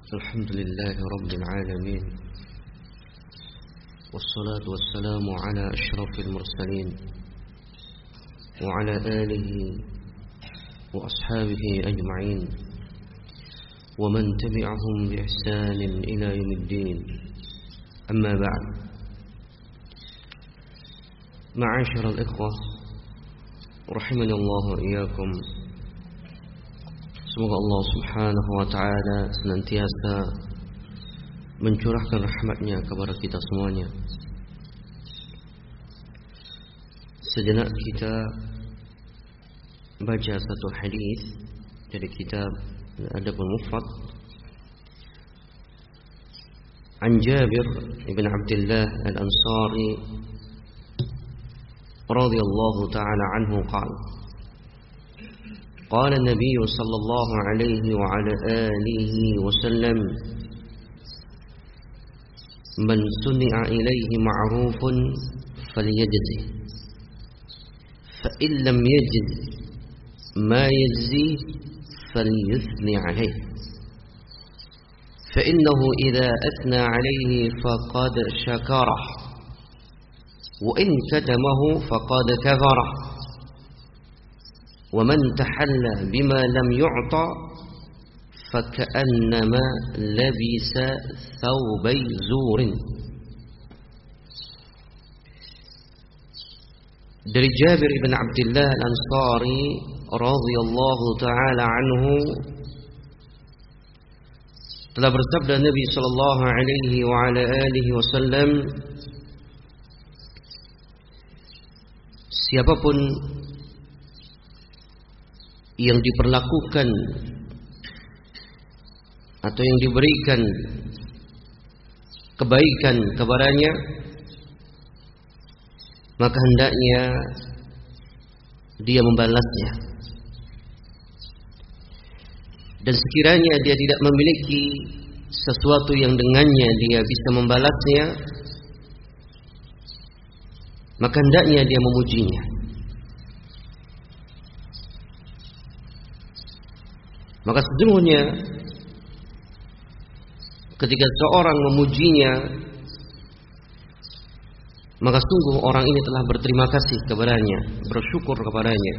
الحمد لله رب العالمين، والصلاة والسلام على أشرف المرسلين وعلى آله وأصحابه أجمعين ومن تبعهم بإحسان إلى يوم الدين. أما بعد، معاشر الإخوة رحمني الله وإياكم. Semoga Allah subhanahu wa ta'ala senantiasa mencurahkan rahmatnya kepada kita semuanya. Sejenak kita baca satu hadis dari kitab Adabul Mufrad an Jabir ibn Abdullah al-Ansari radhiyallahu ta'ala anhu qala قال النبي صلى الله عليه وعلى آله وسلم من صنع إليه معروف فليجزه فإن لم يجد ما يجزيه فليثني عليه فإنه إذا أثنى عليه فقد شكره وإن كتمه فقد كفره ومن تحلى بما لم يعطى فكأنما لبس ثوبي زور. Dari Jabir ibn Abdullah al-Ansari radhiyallahu ta'ala anhu telah bersabda Nabi sallallahu alaihi wa ala alihi wasallam, siapapun yang diperlakukan atau yang diberikan kebaikan kepadanya, maka hendaknya dia membalasnya. Dan sekiranya dia tidak memiliki sesuatu yang dengannya dia bisa membalasnya, maka hendaknya dia memujinya. Maka sesungguhnya ketika seorang memujinya, maka sungguh orang ini telah berterima kasih kepadanya, bersyukur kepadanya.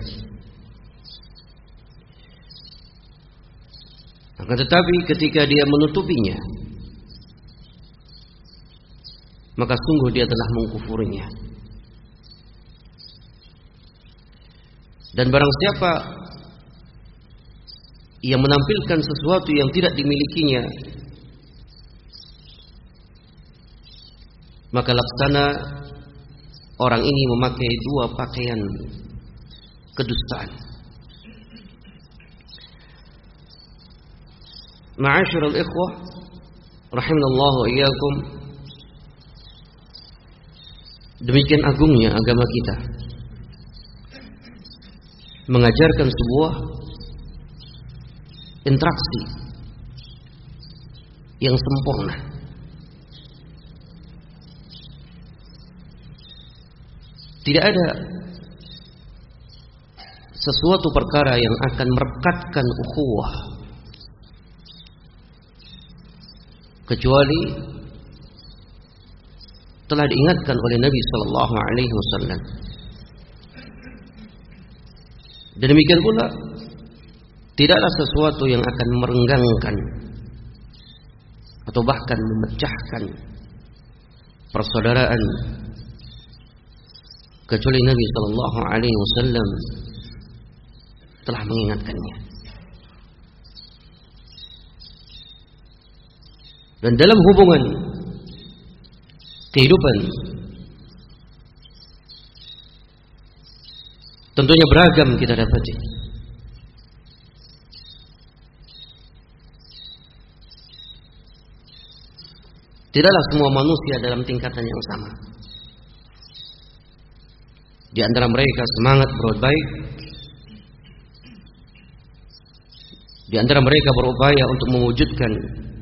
Akan tetapi ketika dia menutupinya, maka sungguh dia telah mengkufurinya. Dan barang siapa yang menampilkan sesuatu yang tidak dimilikinya, maka laksana orang ini memakai dua pakaian kedustaan. Ma'asyiral ikhwah rahimanallahu wa iyyakum, demikian agungnya agama kita mengajarkan sebuah interaksi yang sempurna. Tidak ada sesuatu perkara yang akan merekatkan ukhuwah kecuali telah diingatkan oleh Nabi sallallahu alaihi wasallam. Dan demikian pula tidaklah sesuatu yang akan merenggangkan atau bahkan memecahkan persaudaraan kecuali Nabi sallallahu alaihi wasallam telah mengingatkannya. Dan dalam hubungan kehidupan tentunya beragam kita dapati. Tidaklah semua manusia dalam tingkatan yang sama. Di antara mereka semangat berbuat baik, di antara mereka berupaya untuk mewujudkan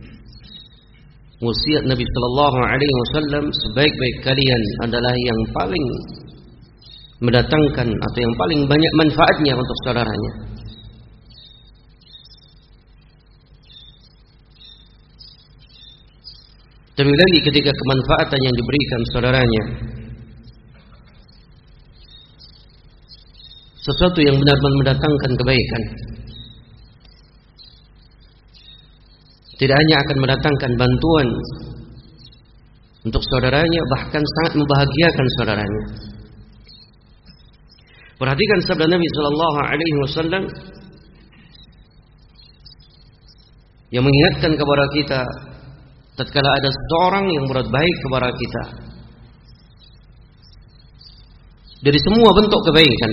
wasiat Nabi sallallahu alaihi wasallam, sebaik-baik kalian adalah yang paling mendatangkan atau yang paling banyak manfaatnya untuk saudaranya. Terlebih lagi ketika kemanfaatan yang diberikan saudaranya sesuatu yang benar-benar mendatangkan kebaikan, tidak hanya akan mendatangkan bantuan untuk saudaranya, bahkan sangat membahagiakan saudaranya. Perhatikan sabda Nabi sallallahu alaihi wasallam yang mengingatkan kepada kita tatkala ada seorang yang berbuat baik kepada kita dari semua bentuk kebaikan,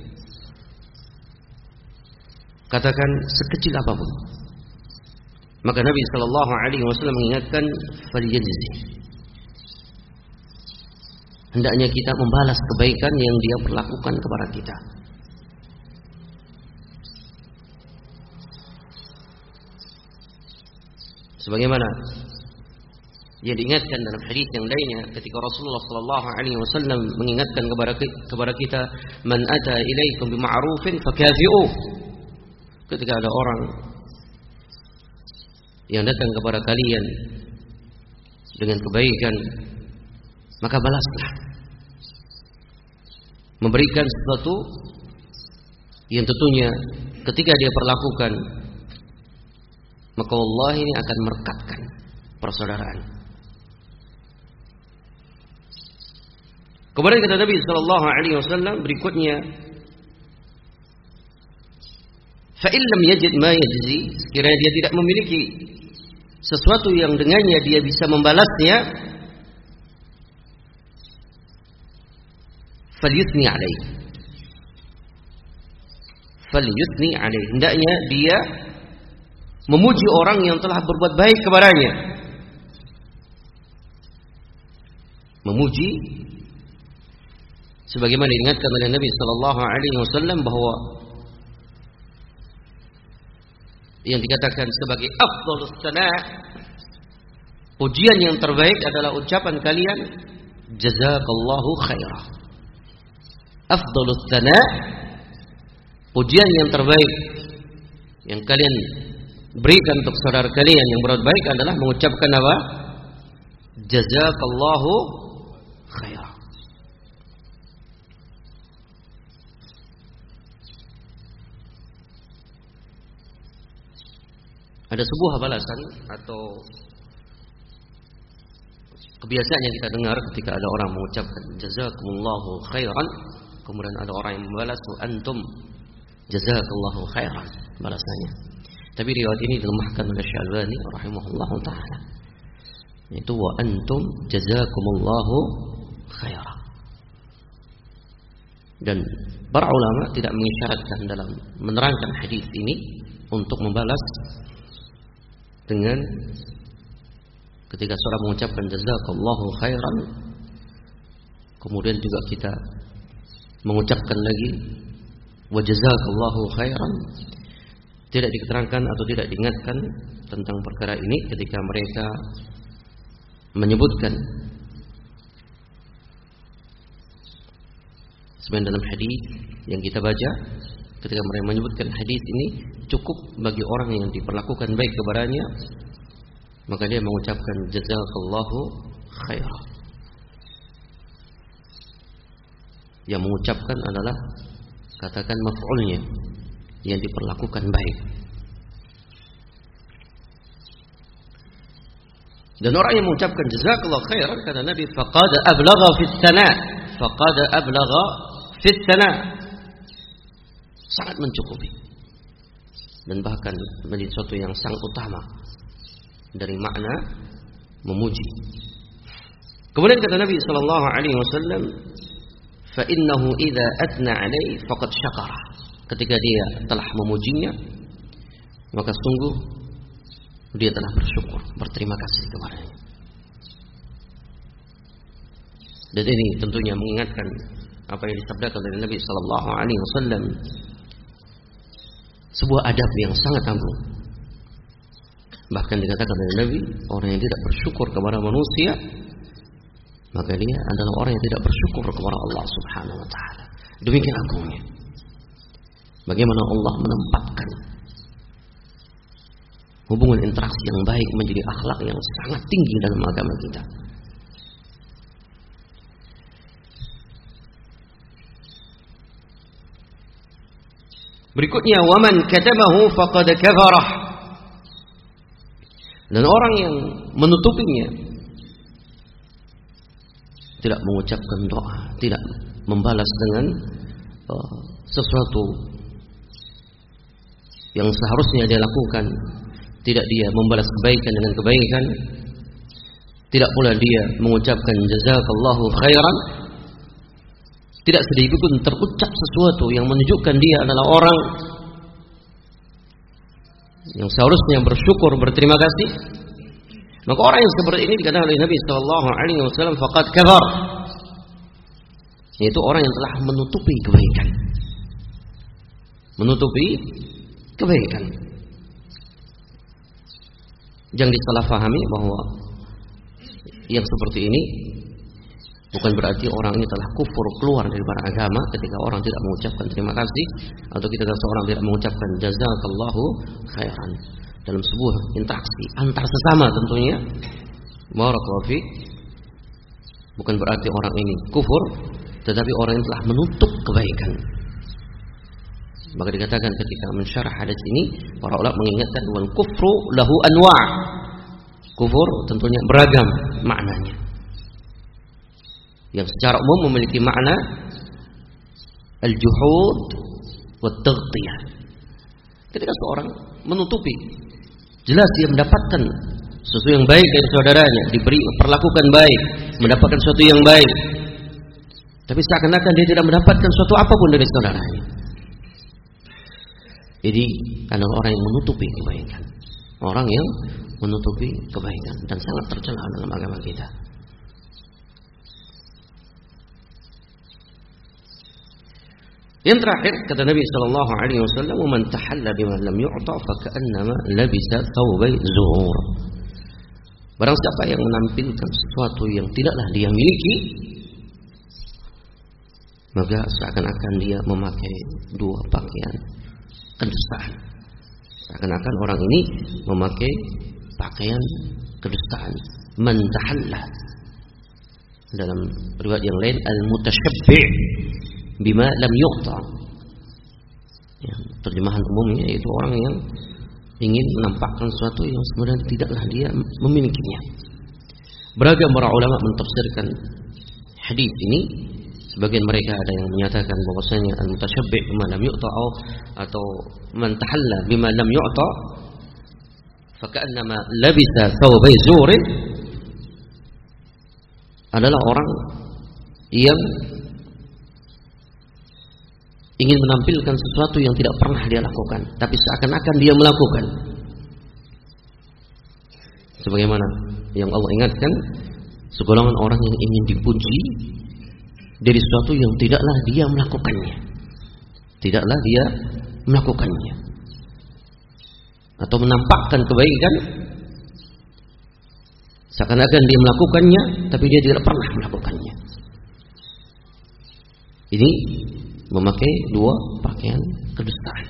katakan sekecil apapun, maka Nabi sallallahu alaihi wasallam mengingatkan falyajzi, hendaknya kita membalas kebaikan yang dia perlakukan kepada kita. Sebagaimana yang diingatkan dalam hadis yang lainnya ketika Rasulullah sallallahu alaihi wasallam mengingatkan kepada kita, man ata ilaikum bima'rufin fakafi'u. Ketika ada orang yang datang kepada kalian dengan kebaikan, maka balaslah. Memberikan sesuatu yang tentunya ketika dia perlakukan, maka Allah ini akan merekatkan persaudaraan. Kemudian kata Nabi sallallahu alaihi wasallam berikutnya, fa in lam yajid ma yajzi, sekiranya dia tidak memiliki sesuatu yang dengannya dia bisa membalasnya, falyuthni alaihi, falyuthni alaihi, hendaknya dia memuji orang yang telah berbuat baik kepadanya. Memuji sebagaimana diingatkan oleh Nabi sallallahu alaihi wasallam bahwa yang dikatakan sebagai afdhalus sana', pujian yang terbaik adalah ucapan kalian jazakallahu khairah. Afdhalus sana', pujian yang terbaik yang kalian berikan untuk saudara kalian yang berbuat baik adalah mengucapkan apa? Jazakallahu khairah. Ada sebuah balasan atau kebiasaan yang kita dengar ketika ada orang mengucapkan jazakumullahu khairan, kemudian ada orang yang membalas antum jazakallahu khairan balasannya. Tapi riwayat ini dilemahkan oleh Syalbani rahimahullahu taala. Itu wa antum jazakumullahu khairan. Dan para ulama tidak mengisyaratkan dalam menerangkan hadis ini untuk membalas dengan ketika seorang mengucapkan jazakallahu khairan, kemudian juga kita mengucapkan lagi wa jazakallahu khairan. Tidak diterangkan atau tidak diingatkan tentang perkara ini ketika mereka menyebutkan. Sebenarnya dalam hadis yang kita baca, ketika mereka menyebutkan hadis ini, cukup bagi orang yang diperlakukan baik kepadanya, maka dia mengucapkan jazakallahu khairan. Yang mengucapkan adalah katakan maf'ulnya, yang diperlakukan baik. Dan orang yang mengucapkan jazakallahu khairan, kata Nabi, faqad ablagha fis sana', faqad ablagha fis sana', sangat mencukupi dan bahkan menjadi sesuatu yang sangat utama dari makna memuji. Kemudian kata Nabi sallallahu alaihi wasallam, fa innahu idza athna alaihi faqad syakara. Ketika dia telah memujinya, maka sungguh dia telah bersyukur, berterima kasih kepadanya. Dan ini tentunya mengingatkan apa yang disabdakan oleh Nabi sallallahu alaihi wasallam, sebuah adab yang sangat agung. Bahkan dikatakan oleh Nabi, orang yang tidak bersyukur kepada manusia, maka dia adalah orang yang tidak bersyukur kepada Allah Subhanahu wa taala. Demikian agungnya. Bagaimana Allah menempatkan hubungan interaksi yang baik menjadi akhlak yang sangat tinggi dalam agama kita. Berikutnya, waman katamahu faqad kafarah. Dan orang yang menutupinya, tidak mengucapkan doa, tidak membalas dengan sesuatu yang seharusnya dia lakukan, tidak dia membalas kebaikan dengan kebaikan, tidak pula dia mengucapkan jazakallahu khairan, tidak sedikit pun terucap sesuatu yang menunjukkan dia adalah orang yang seharusnya bersyukur, berterima kasih, maka orang yang seperti ini dikatakan oleh Nabi sallallahu alaihi wasallam faqad kafar, yaitu orang yang telah menutupi kebaikan. Menutupi kebaikan. Jangan disalahfahami bahwa yang seperti ini bukan berarti orang ini telah kufur, keluar dari agama ketika orang tidak mengucapkan terima kasih, atau ketika seorang tidak mengucapkan jazakallahu khairan dalam sebuah interaksi antar sesama tentunya. Barakallahu fiik. Bukan berarti orang ini kufur, tetapi orang yang telah menutup kebaikan. Maka dikatakan ketika mensyarah hadis ini, para ulama mengingatkan wal kufru lahu anwa'. Kufur tentunya beragam maknanya. Yang secara umum memiliki makna al-juhud wa taghtiyah. Ketika seorang menutupi, jelas dia mendapatkan sesuatu yang baik dari saudaranya, diberi perlakukan baik, mendapatkan sesuatu yang baik, tapi seakan-akan dia tidak mendapatkan sesuatu apapun dari saudaranya. Jadi adalah orang yang menutupi kebaikan, orang yang menutupi kebaikan, dan sangat tercela dalam agama kita. Yang terakhir kata Nabi sallallahu alaihi wasallam, "Man tahalla bima lam yu'ta fa ka'annama labisa thawbay zuhur." Barang siapa yang menampilkan sesuatu yang tidaklah dia miliki, maka seakan-akan dia memakai dua pakaian kedustaan. Seakan-akan orang ini memakai pakaian kedustaan. Man tahalla, dalam riwayat yang lain al-mutashabbi' bima lam yuqta. Ya, terjemahan umumnya yaitu orang yang ingin menampakkan sesuatu yang sebenarnya tidaklah dia memilikinya. Beragam para ulama mentafsirkan hadis ini. Sebagian mereka ada yang menyatakan bahwasanya al-mutashabbi' bima lam yu'ta atau man tahalla bima lam yu'ta fa ka'annama labisa thawbay zurin, adalah orang yang ingin menampilkan sesuatu yang tidak pernah dia lakukan, tapi seakan-akan dia melakukan. Sebagaimana yang Allah ingatkan, segolongan orang yang ingin dipuji dari sesuatu yang tidaklah dia melakukannya. Tidaklah dia melakukannya. Atau menampakkan kebaikan seakan-akan dia melakukannya, tapi dia tidak pernah melakukannya. Ini memakai dua pakaian kedustaan.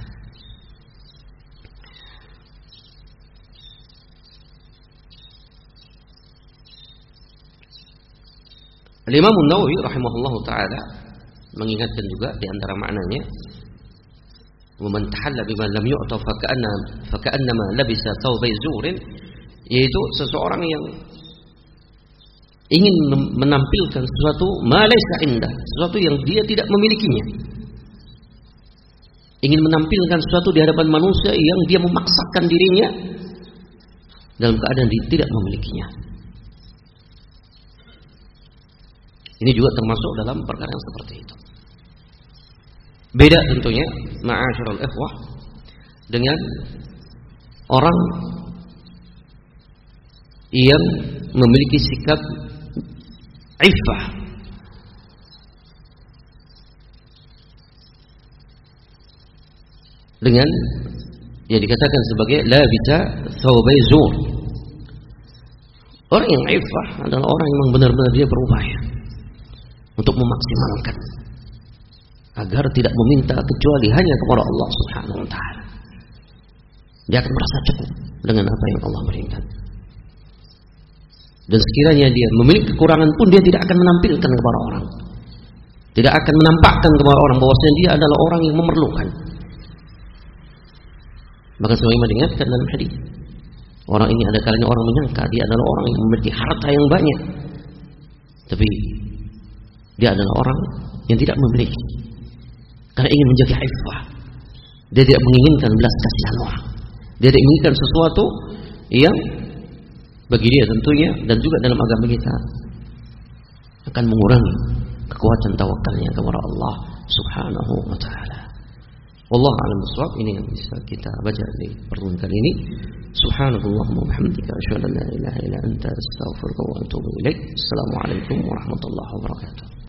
Imam An-Nawawi rahimahullahu taala mengingatkan juga di antara maknanya, "Man tahalla bima lam yu'ta fa ka'annama labisa thawbay zurin", yaitu seseorang yang ingin menampilkan sesuatu ma laysa indah, sesuatu yang dia tidak memilikinya. Ingin menampilkan sesuatu di hadapan manusia yang dia memaksakan dirinya dalam keadaan dia tidak memilikinya. Ini juga termasuk dalam perkara yang seperti itu. Beda tentunya ma'asyiral ikhwah dengan orang yang memiliki sikap iffah, dengan yang dikatakan sebagai la bisa thawbay zur. Orang yang iffah adalah orang yang benar-benar dia berupaya untuk memaksimalkan agar tidak meminta kecuali hanya kepada Allah Subhanahu wa taala. Dia akan merasa cukup. dengan apa yang Allah berikan. Dan sekiranya dia memiliki kekurangan pun dia tidak akan menampilkan kepada orang. Tidak akan menampakkan kepada orang bahwasanya dia adalah orang yang memerlukan. Maka sebagaimana diingatkan dalam hadis, orang ini ada kalanya orang menyangka dia adalah orang yang memiliki harta yang banyak, tapi dia adalah orang yang tidak memiliki, karena ingin menjaga iffah. Dia tidak menginginkan belas kasihan orang. Dia tidak menginginkan sesuatu yang bagi dia tentunya dan juga dalam agama kita akan mengurangi kekuatan tawakalnya kepada Allah Subhanahu wa taala. Wallahu a'lam bishawab. Ini yang bisa kita baca di pertemuan kali ini. Subhanallahumma wa bihamdika asyhadu an la ilaha illa anta astaghfiruka wa atubu ilaik. Assalamualaikum warahmatullahi wabarakatuh.